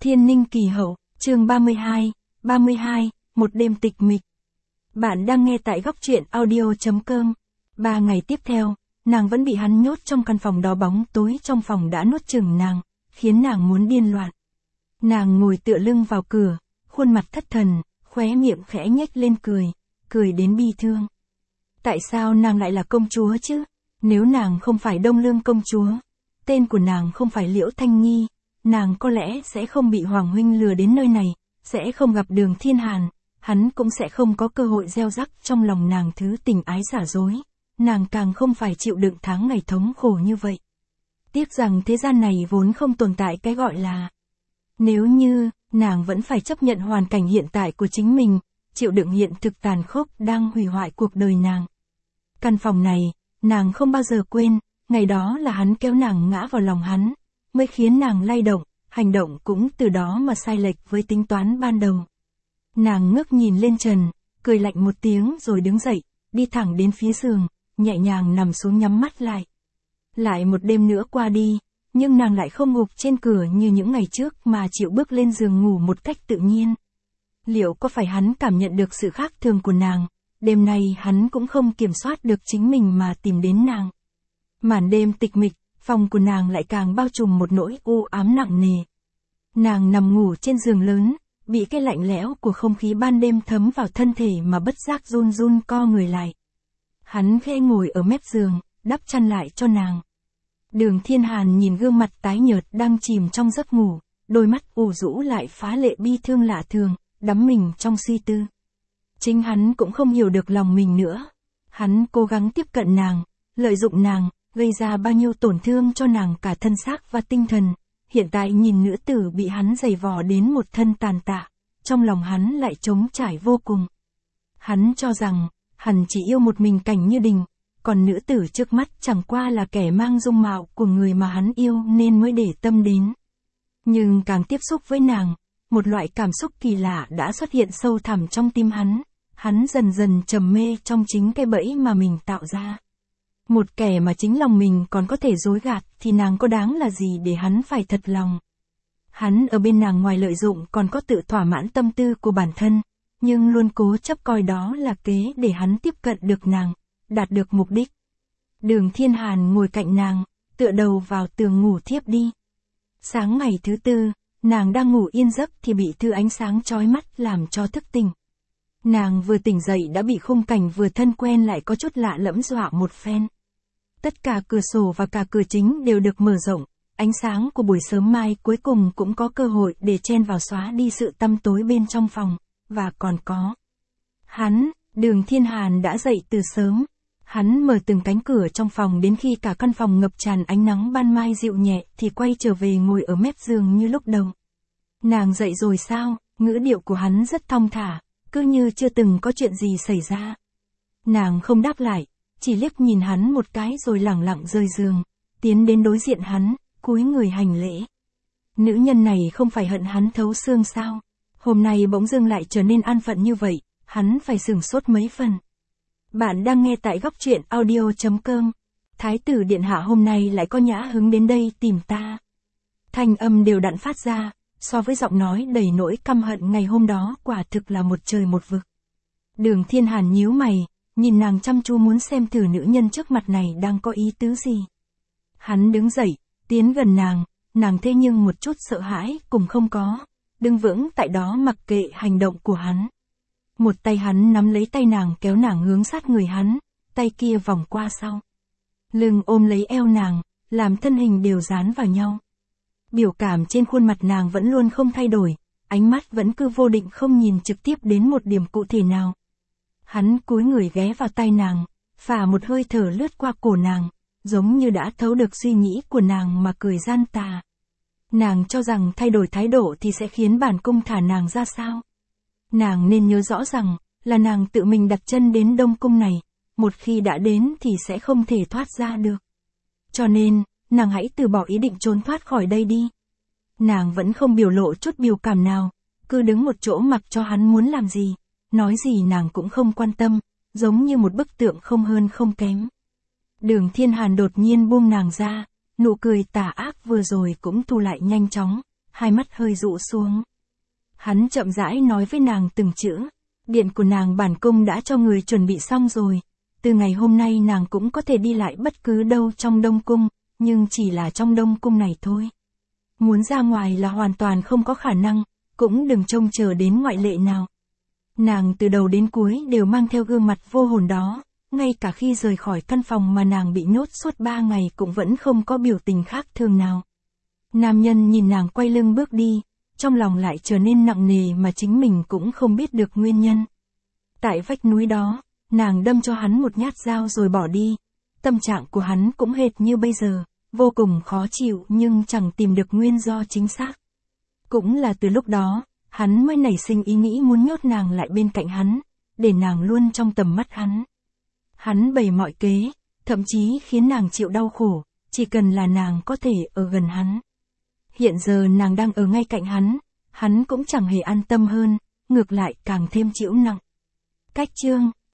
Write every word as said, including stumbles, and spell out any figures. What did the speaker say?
Thiên Ninh Kỳ Hậu, chương ba mươi hai, ba mươi hai, một đêm tịch mịch. Bạn đang nghe tại góc truyện audio chấm com. Ba ngày tiếp theo, nàng vẫn bị hắn nhốt trong căn phòng đó, bóng tối trong phòng đã nuốt chửng nàng, khiến nàng muốn điên loạn. Nàng ngồi tựa lưng vào cửa, khuôn mặt thất thần, khóe miệng khẽ nhếch lên cười, cười đến bi thương. Tại sao nàng lại là công chúa chứ? Nếu nàng không phải Đông Lương công chúa, tên của nàng không phải Liễu Thanh Nghi, nàng có lẽ sẽ không bị Hoàng huynh lừa đến nơi này, sẽ không gặp Đường Thiên Hàn, hắn cũng sẽ không có cơ hội gieo rắc trong lòng nàng thứ tình ái giả dối, nàng càng không phải chịu đựng tháng ngày thống khổ như vậy. Tiếc rằng thế gian này vốn không tồn tại cái gọi là. Nếu như, nàng vẫn phải chấp nhận hoàn cảnh hiện tại của chính mình, chịu đựng hiện thực tàn khốc đang hủy hoại cuộc đời nàng. Căn phòng này, nàng không bao giờ quên, ngày đó là hắn kéo nàng ngã vào lòng hắn, mới khiến nàng lay động, hành động cũng từ đó mà sai lệch với tính toán ban đầu. Nàng ngước nhìn lên trần, cười lạnh một tiếng rồi đứng dậy, đi thẳng đến phía giường, nhẹ nhàng nằm xuống nhắm mắt lại. Lại một đêm nữa qua đi, nhưng nàng lại không gục trên cửa như những ngày trước mà chịu bước lên giường ngủ một cách tự nhiên. Liệu có phải hắn cảm nhận được sự khác thường của nàng? Đêm nay hắn cũng không kiểm soát được chính mình mà tìm đến nàng. Màn đêm tịch mịch, phòng của nàng lại càng bao trùm một nỗi u ám nặng nề. Nàng nằm ngủ trên giường lớn, bị cái lạnh lẽo của không khí ban đêm thấm vào thân thể mà bất giác run run co người lại. Hắn khẽ ngồi ở mép giường, đắp chăn lại cho nàng. Đường Thiên Hàn nhìn gương mặt tái nhợt đang chìm trong giấc ngủ, đôi mắt u rũ lại phá lệ bi thương lạ thường, đắm mình trong suy tư. Chính hắn cũng không hiểu được lòng mình nữa. Hắn cố gắng tiếp cận nàng, lợi dụng nàng, gây ra bao nhiêu tổn thương cho nàng cả thân xác và tinh thần. Hiện tại nhìn nữ tử bị hắn giày vò đến một thân tàn tạ, trong lòng hắn lại trống trải vô cùng. Hắn cho rằng, hắn chỉ yêu một mình Cảnh Như Đình, còn nữ tử trước mắt chẳng qua là kẻ mang dung mạo của người mà hắn yêu nên mới để tâm đến. Nhưng càng tiếp xúc với nàng, một loại cảm xúc kỳ lạ đã xuất hiện sâu thẳm trong tim hắn, hắn dần dần trầm mê trong chính cái bẫy mà mình tạo ra. Một kẻ mà chính lòng mình còn có thể dối gạt thì nàng có đáng là gì để hắn phải thật lòng. Hắn ở bên nàng ngoài lợi dụng còn có tự thỏa mãn tâm tư của bản thân, nhưng luôn cố chấp coi đó là kế để hắn tiếp cận được nàng, đạt được mục đích. Đường Thiên Hàn ngồi cạnh nàng, tựa đầu vào tường ngủ thiếp đi. Sáng ngày thứ tư, nàng đang ngủ yên giấc thì bị thứ ánh sáng chói mắt làm cho thức tỉnh. Nàng vừa tỉnh dậy đã bị khung cảnh vừa thân quen lại có chút lạ lẫm dọa một phen. Tất cả cửa sổ và cả cửa chính đều được mở rộng, ánh sáng của buổi sớm mai cuối cùng cũng có cơ hội để chen vào xóa đi sự tăm tối bên trong phòng, và còn có. Hắn, Đường Thiên Hàn đã dậy từ sớm. Hắn mở từng cánh cửa trong phòng đến khi cả căn phòng ngập tràn ánh nắng ban mai dịu nhẹ thì quay trở về ngồi ở mép giường như lúc đầu. Nàng dậy rồi sao? Ngữ điệu của hắn rất thong thả, cứ như chưa từng có chuyện gì xảy ra. Nàng không đáp lại, chỉ liếc nhìn hắn một cái rồi lẳng lặng rời giường, tiến đến đối diện hắn, cúi người hành lễ. Nữ nhân này không phải hận hắn thấu xương sao? Hôm nay bỗng dưng lại trở nên an phận như vậy, hắn phải sửng sốt mấy phần. Bạn đang nghe tại góc truyện audio chấm com. Thái tử điện hạ hôm nay lại có nhã hứng đến đây tìm ta. Thanh âm đều đặn phát ra, so với giọng nói đầy nỗi căm hận ngày hôm đó quả thực là một trời một vực. Đường Thiên Hàn nhíu mày, nhìn nàng chăm chú muốn xem thử nữ nhân trước mặt này đang có ý tứ gì. Hắn đứng dậy, tiến gần nàng, nàng thế nhưng một chút sợ hãi cũng không có, đứng vững tại đó mặc kệ hành động của hắn. Một tay hắn nắm lấy tay nàng kéo nàng hướng sát người hắn, tay kia vòng qua sau. Lưng ôm lấy eo nàng, làm thân hình đều dán vào nhau. Biểu cảm trên khuôn mặt nàng vẫn luôn không thay đổi, ánh mắt vẫn cứ vô định không nhìn trực tiếp đến một điểm cụ thể nào. Hắn cúi người ghé vào tay nàng, phả một hơi thở lướt qua cổ nàng, giống như đã thấu được suy nghĩ của nàng mà cười gian tà. Nàng cho rằng thay đổi thái độ thì sẽ khiến bản cung thả nàng ra sao? Nàng nên nhớ rõ rằng, là nàng tự mình đặt chân đến Đông Cung này, một khi đã đến thì sẽ không thể thoát ra được. Cho nên, nàng hãy từ bỏ ý định trốn thoát khỏi đây đi. Nàng vẫn không biểu lộ chút biểu cảm nào, cứ đứng một chỗ mặc cho hắn muốn làm gì, nói gì nàng cũng không quan tâm, giống như một bức tượng không hơn không kém. Đường Thiên Hàn đột nhiên buông nàng ra, nụ cười tà ác vừa rồi cũng thu lại nhanh chóng, hai mắt hơi dụ xuống. Hắn chậm rãi nói với nàng từng chữ, điện của nàng bản cung đã cho người chuẩn bị xong rồi, từ ngày hôm nay nàng cũng có thể đi lại bất cứ đâu trong Đông Cung, nhưng chỉ là trong Đông Cung này thôi. Muốn ra ngoài là hoàn toàn không có khả năng, cũng đừng trông chờ đến ngoại lệ nào. Nàng từ đầu đến cuối đều mang theo gương mặt vô hồn đó, ngay cả khi rời khỏi căn phòng mà nàng bị nhốt suốt ba ngày cũng vẫn không có biểu tình khác thường nào. Nam nhân nhìn nàng quay lưng bước đi, trong lòng lại trở nên nặng nề mà chính mình cũng không biết được nguyên nhân. Tại vách núi đó, nàng đâm cho hắn một nhát dao rồi bỏ đi. Tâm trạng của hắn cũng hệt như bây giờ, vô cùng khó chịu nhưng chẳng tìm được nguyên do chính xác. Cũng là từ lúc đó, hắn mới nảy sinh ý nghĩ muốn nhốt nàng lại bên cạnh hắn, để nàng luôn trong tầm mắt hắn. Hắn bày mọi kế, thậm chí khiến nàng chịu đau khổ, chỉ cần là nàng có thể ở gần hắn. Hiện giờ nàng đang ở ngay cạnh hắn, hắn cũng chẳng hề an tâm hơn, ngược lại càng thêm chịu nặng. Cách chương